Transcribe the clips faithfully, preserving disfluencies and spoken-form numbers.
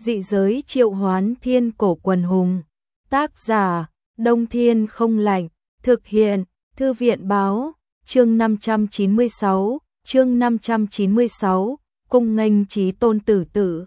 Dị giới triệu hoán thiên cổ quần hùng. Tác giả, Đông Thiên không lạnh. Thực hiện, Thư viện báo. Chương năm trăm chín mươi sáu, chương năm trăm chín mươi sáu, cung nghênh chí tôn tử tử.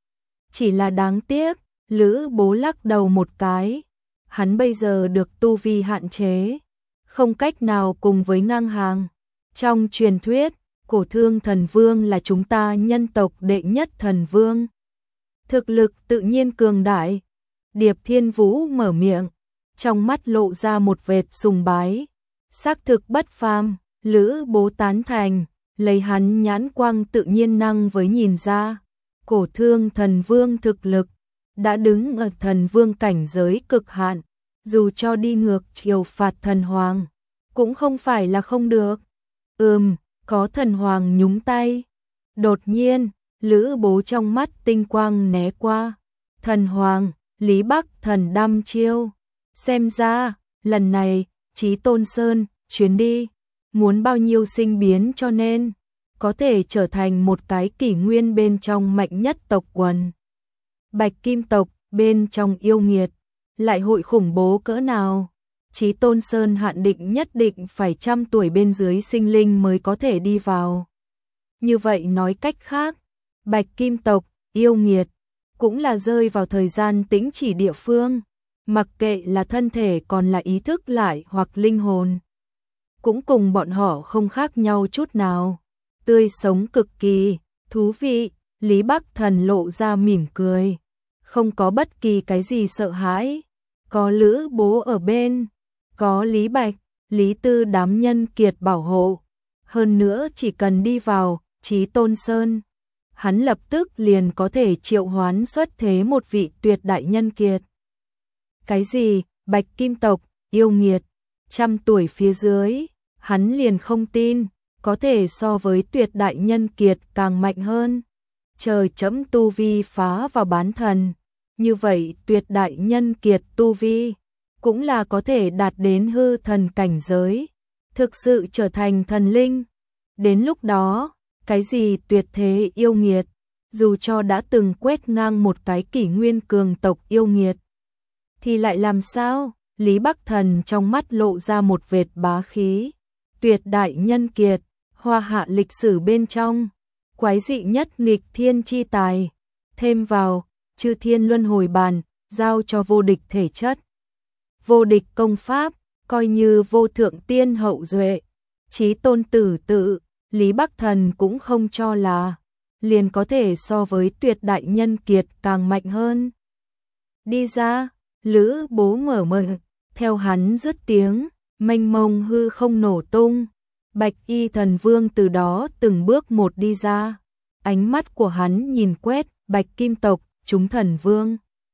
Chỉ là đáng tiếc, Lữ Bố lắc đầu một cái. Hắn bây giờ được tu vi hạn chế, không cách nào cùng với ngang hàng. Trong truyền thuyết, Cổ Thương Thần Vương là chúng ta nhân tộc đệ nhất thần vương. Thực lực tự nhiên cường đại. Điệp Thiên Vũ mở miệng, trong mắt lộ ra một vệt sùng bái. Xác thực bất phàm, Lữ Bố tán thành, lấy hắn nhãn quang tự nhiên năng với nhìn ra. Cổ Thương Thần Vương thực lực đã đứng ở thần vương cảnh giới cực hạn, dù cho đi ngược chiều phạt thần hoàng, cũng không phải là không được. Ừm, có thần hoàng nhúng tay. Đột nhiên, Lữ Bố trong mắt tinh quang né qua. Thần hoàng, Lý Bắc Thần đăm chiêu. Xem ra, lần này, Chí Tôn Sơn, chuyến đi, muốn bao nhiêu sinh biến cho nên, có thể trở thành một cái kỷ nguyên bên trong mạnh nhất tộc quần. Bạch Kim tộc, bên trong yêu nghiệt, lại hội khủng bố cỡ nào? Chí Tôn Sơn hạn định nhất định phải trăm tuổi bên dưới sinh linh mới có thể đi vào. Như vậy nói cách khác, Bạch Kim tộc, yêu nghiệt, cũng là rơi vào thời gian tĩnh chỉ địa phương, mặc kệ là thân thể còn là ý thức lại hoặc linh hồn. Cũng cùng bọn họ không khác nhau chút nào. Tươi sống cực kỳ, thú vị, Lý Bắc Thần lộ ra mỉm cười. Không có bất kỳ cái gì sợ hãi. Có Lữ Bố ở bên, có Lý Bạch, Lý Tư đám nhân kiệt bảo hộ. Hơn nữa chỉ cần đi vào Chí Tôn Sơn, hắn lập tức liền có thể triệu hoán xuất thế một vị tuyệt đại nhân kiệt. Cái gì, Bạch Kim tộc, yêu nghiệt, trăm tuổi phía dưới, hắn liền không tin, có thể so với tuyệt đại nhân kiệt càng mạnh hơn. Trời chấm tu vi phá vào bán thần, như vậy tuyệt đại nhân kiệt tu vi, cũng là có thể đạt đến hư thần cảnh giới, thực sự trở thành thần linh. Đến lúc đó, cái gì tuyệt thế yêu nghiệt, dù cho đã từng quét ngang một cái kỷ nguyên cường tộc yêu nghiệt, thì lại làm sao? Lý Bắc Thần trong mắt lộ ra một vệt bá khí. Tuyệt đại nhân kiệt, hoa hạ lịch sử bên trong, quái dị nhất nghịch thiên chi tài. Thêm vào, chư thiên luân hồi bàn, giao cho vô địch thể chất. Vô địch công pháp, coi như vô thượng tiên hậu duệ. Chí tôn tử tự, Lý Bắc Thần cũng không cho là liền có thể so với tuyệt đại nhân kiệt càng mạnh hơn. Đi ra, Lữ Bố mở mở, theo hắn dứt tiếng, mênh mông hư không nổ tung. Bạch Y Thần Vương từ đó từng bước một đi ra. Ánh mắt của hắn nhìn quét Bạch Kim tộc, chúng thần vương,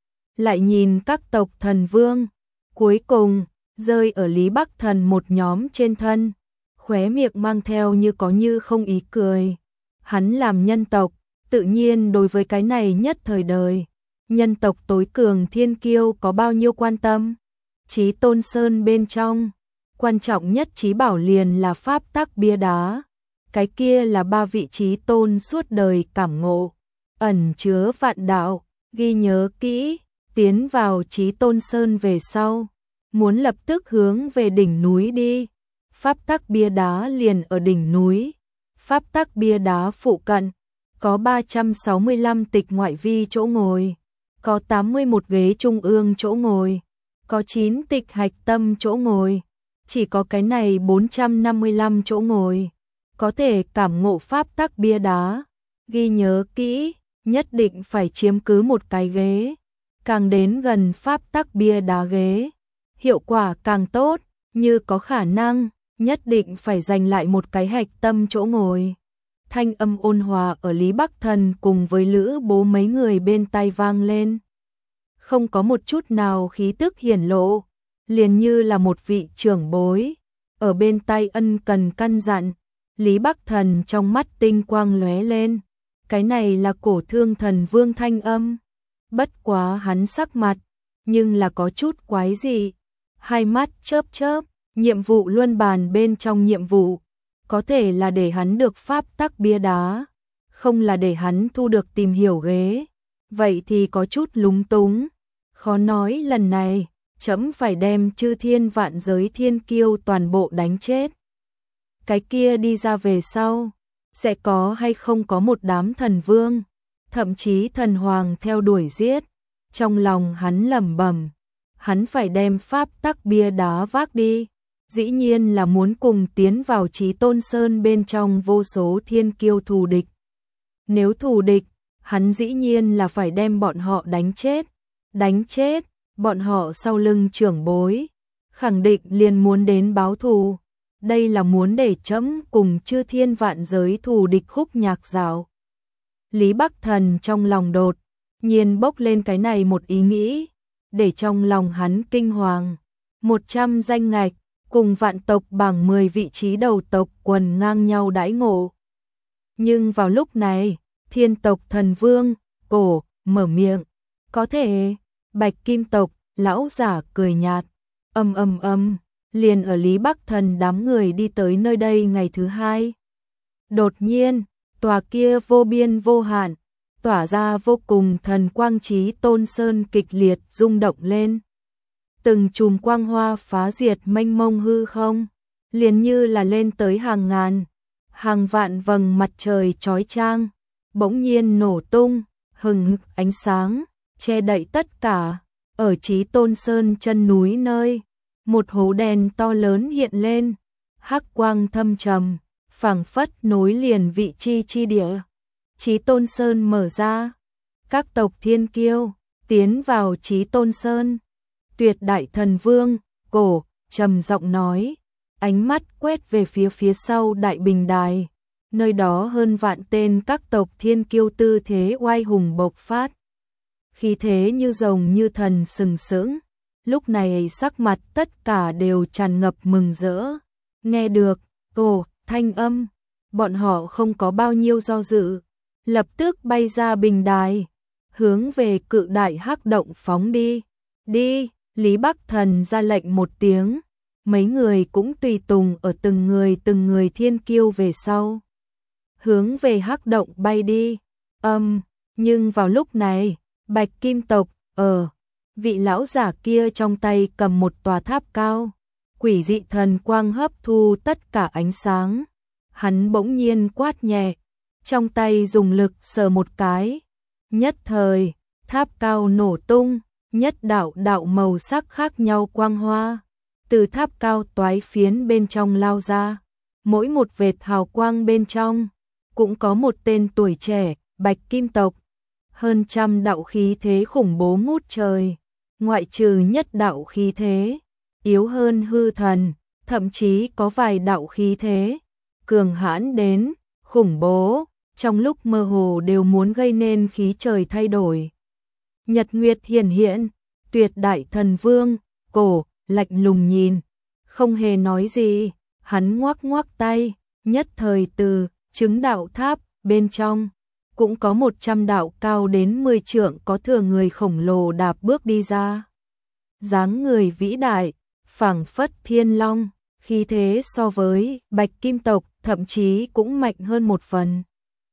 lại nhìn các tộc thần vương, cuối cùng rơi ở Lý Bắc Thần một nhóm trên thân, khóe miệng mang theo như có như không ý cười. Hắn làm nhân tộc, tự nhiên đối với cái này nhất thời đời, nhân tộc tối cường thiên kiêu có bao nhiêu quan tâm. Chí Tôn Sơn bên trong, quan trọng nhất chí bảo liền là pháp tắc bia đá. Cái kia là ba vị chí tôn suốt đời cảm ngộ, ẩn chứa vạn đạo, ghi nhớ kỹ, tiến vào Chí Tôn Sơn về sau, muốn lập tức hướng về đỉnh núi đi. Pháp tắc bia đá liền ở đỉnh núi. Pháp tắc bia đá phụ cận, có ba trăm sáu mươi lăm tịch ngoại vi chỗ ngồi, có tám mươi mốt ghế trung ương chỗ ngồi, có chín tịch hạch tâm chỗ ngồi, chỉ có cái này bốn trăm năm mươi lăm chỗ ngồi, có thể cảm ngộ pháp tắc bia đá. Ghi nhớ kỹ, nhất định phải chiếm cứ một cái ghế, càng đến gần pháp tắc bia đá ghế, hiệu quả càng tốt, như có khả năng, nhất định phải giành lại một cái hạch tâm chỗ ngồi. Thanh âm ôn hòa ở Lý Bắc Thần cùng với Lữ Bố mấy người bên tai vang lên. Không có một chút nào khí tức hiển lộ, liền như là một vị trưởng bối, ở bên tai ân cần căn dặn. Lý Bắc Thần trong mắt tinh quang lóe lên, cái này là Cổ Thương Thần Vương thanh âm. Bất quá hắn sắc mặt, nhưng là có chút quái dị, hai mắt chớp chớp, nhiệm vụ luân bàn bên trong nhiệm vụ, có thể là để hắn được pháp tắc bia đá, không là để hắn thu được tìm hiểu ghế. vậy thì có chút lúng túng, khó nói lần này, trẫm phải đem chư thiên vạn giới thiên kiêu toàn bộ đánh chết. Cái kia đi ra về sau, sẽ có hay không có một đám thần vương, thậm chí thần hoàng theo đuổi giết. Trong lòng hắn lẩm bẩm, hắn phải đem pháp tắc bia đá vác đi, dĩ nhiên là muốn cùng tiến vào Chí Tôn Sơn bên trong vô số thiên kiêu thù địch. Nếu thù địch, hắn dĩ nhiên là phải đem bọn họ đánh chết, đánh chết, bọn họ sau lưng trưởng bối, khẳng định liền muốn đến báo thù. Đây là muốn để trẫm cùng chư thiên vạn giới thù địch khúc nhạc dạo. Lý Bắc Thần trong lòng đột nhiên bốc lên cái này một ý nghĩ, để trong lòng hắn kinh hoàng. một trăm danh ngạch, cùng vạn tộc bảng mười vị trí đầu tộc quần ngang nhau đãi ngộ. Nhưng vào lúc này, thiên tộc thần vương, cổ, mở miệng. Có thể, bạch kim tộc, lão giả cười nhạt. Âm âm âm, liền ở Lý Bắc Thần đám người đi tới nơi đây ngày thứ hai. Đột nhiên, tòa kia vô biên vô hạn, tỏa ra vô cùng thần quang Chí Tôn Sơn kịch liệt rung động lên. Từng chùm quang hoa phá diệt mênh mông hư không, liền như là lên tới hàng ngàn, hàng vạn vầng mặt trời chói chang, bỗng nhiên nổ tung, hừng hực ánh sáng, che đậy tất cả. Ở Chí Tôn Sơn chân núi nơi, một hố đen to lớn hiện lên, hắc quang thâm trầm, phảng phất nối liền vị chi chi địa. Chí Tôn Sơn mở ra, các tộc thiên kiêu tiến vào Chí Tôn Sơn. Tuyệt đại thần vương, cổ, trầm giọng nói, ánh mắt quét về phía phía sau đại bình đài, nơi đó hơn vạn tên các tộc thiên kiêu tư thế oai hùng bộc phát. Khí thế như rồng như thần sừng sững, lúc này sắc mặt tất cả đều tràn ngập mừng rỡ. Nghe được, cổ, thanh âm, bọn họ không có bao nhiêu do dự, lập tức bay ra bình đài, hướng về cự đại hắc động phóng đi. Đi, Lý Bắc Thần ra lệnh một tiếng, mấy người cũng tùy tùng ở từng người từng người thiên kiêu về sau. Hướng về hắc động bay đi, âm, nhưng vào lúc này, bạch kim tộc, ở, vị lão giả kia trong tay cầm một tòa tháp cao, quỷ dị thần quang hấp thu tất cả ánh sáng. Hắn bỗng nhiên quát nhẹ, trong tay dùng lực sờ một cái, nhất thời, tháp cao nổ tung, nhất đạo đạo màu sắc khác nhau quang hoa, từ tháp cao toái phiến bên trong lao ra, mỗi một vệt hào quang bên trong, cũng có một tên tuổi trẻ, bạch kim tộc, hơn trăm đạo khí thế khủng bố ngút trời, ngoại trừ nhất đạo khí thế, yếu hơn hư thần, thậm chí có vài đạo khí thế, cường hãn đến, khủng bố, trong lúc mơ hồ đều muốn gây nên khí trời thay đổi. Nhật Nguyệt hiển hiện, tuyệt đại thần vương, cổ, lạnh lùng nhìn, không hề nói gì, hắn ngoắc ngoắc tay, nhất thời từ, chứng đạo tháp, bên trong, cũng có một trăm đạo cao đến mười trượng có thừa người khổng lồ đạp bước đi ra. Dáng người vĩ đại, phảng phất thiên long, khí thế so với bạch kim tộc thậm chí cũng mạnh hơn một phần.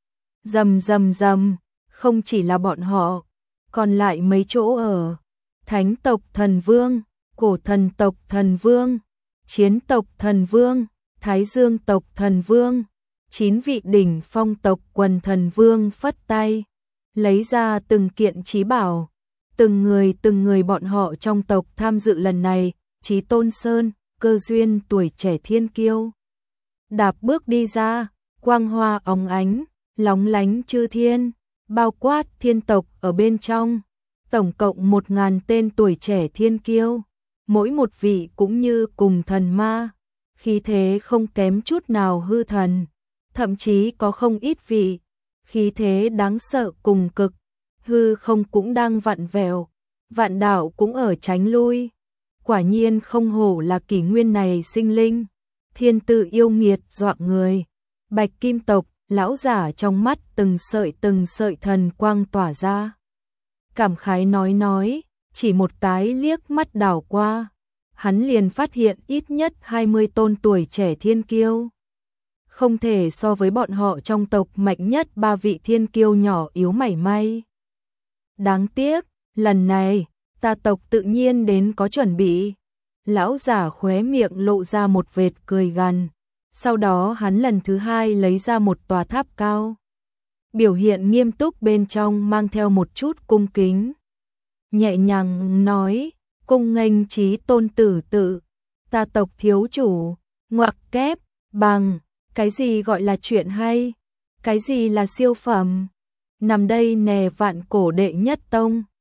Rầm rầm rầm, không chỉ là bọn họ, còn lại mấy chỗ ở, thánh tộc thần vương, cổ thần tộc thần vương, chiến tộc thần vương, thái dương tộc thần vương, chín vị đỉnh phong tộc quần thần vương phất tay, lấy ra từng kiện chí bảo, từng người từng người bọn họ trong tộc tham dự lần này, Chí Tôn Sơn, cơ duyên tuổi trẻ thiên kiêu. Đạp bước đi ra, quang hoa óng ánh, lóng lánh chư thiên, bao quát thiên tộc ở bên trong, tổng cộng một ngàn tên tuổi trẻ thiên kiêu, mỗi một vị cũng như cùng thần ma, khí thế không kém chút nào hư thần, thậm chí có không ít vị, khí thế đáng sợ cùng cực, hư không cũng đang vặn vẹo, vạn đạo cũng ở tránh lui. Quả nhiên không hổ là kỷ nguyên này sinh linh, thiên tự yêu nghiệt dọa người. Bạch kim tộc, lão giả trong mắt từng sợi từng sợi thần quang tỏa ra. Cảm khái nói nói, chỉ một cái liếc mắt đảo qua, hắn liền phát hiện ít nhất hai mươi tôn tuổi trẻ thiên kiêu. Không thể so với bọn họ trong tộc mạnh nhất ba vị thiên kiêu nhỏ yếu mảy may. Đáng tiếc, lần này, ta tộc tự nhiên đến có chuẩn bị. Lão giả khóe miệng lộ ra một vệt cười gằn. Sau đó hắn lần thứ hai lấy ra một tòa tháp cao. Biểu hiện nghiêm túc bên trong mang theo một chút cung kính. Nhẹ nhàng nói, cung nghênh chí tôn tử tự, ta tộc thiếu chủ, ngoặc kép, bằng, cái gì gọi là chuyện hay, cái gì là siêu phẩm. Nằm đây nè vạn cổ đệ nhất tông.